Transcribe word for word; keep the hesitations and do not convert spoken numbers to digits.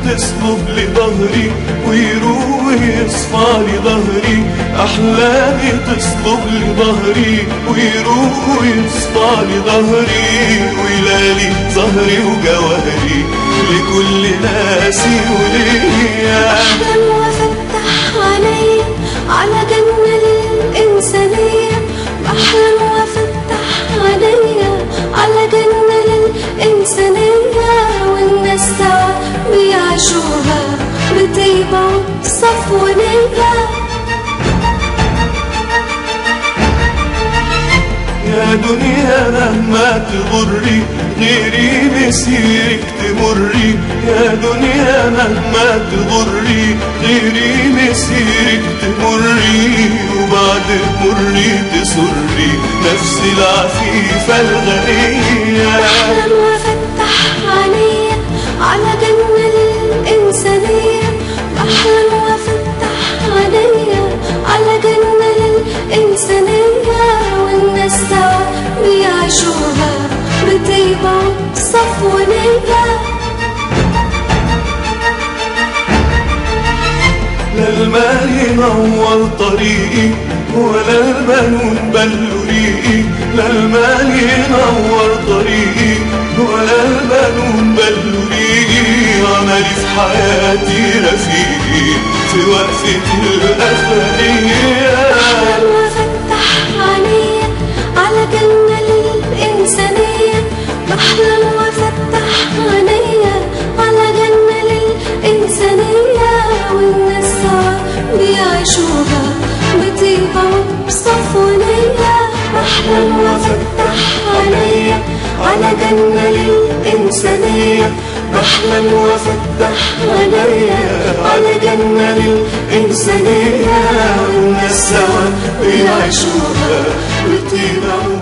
تصلب لظهري ويروح ويصفى لظهري، أحلامي تصلب لظهري ويروح ويصفى لظهري، ويلالي ظهري وجوهري لكل ناسي وليا. أحلم وأفتح عيني على جنة للإنسانية، أحلم وأفتح عيني على جنة للإنسانية، والناس سوا بيعيشوها بطيبة وصفو نية. يا دنيا مهما تغري غيري مسيرك تمري، يا دنيا مهما تغري غيري مسيرك تمري، وبعد مري تسري نفسي العفيفة الغنية. أحلم وأفتح عيني على جنة للإنسانية، أحلم وأفتح عيني على جنة للإنسانية، والناس سوا بيعيشوها بطيبة وصفو نية. لا المال ينور طريقي ولا البنون بلوا ريقي، لا المال ينور طريقي ولا البنون بلوا ريقي، عملي في حياتي رفيقي في وقفة الأخرية. أحلم وأفتح عيني على جنة للإنسانية، بحلم وأفتح عيني على جنة للإنسانية، والناس سوا بيعيشوها بطيبة وبصفو نية. بحلم وأفتح عيني على جنة للإنسانية، بحلم وأفتح عيني على جنة للإنسانية، والناس سوا بيعيشوها بطيبة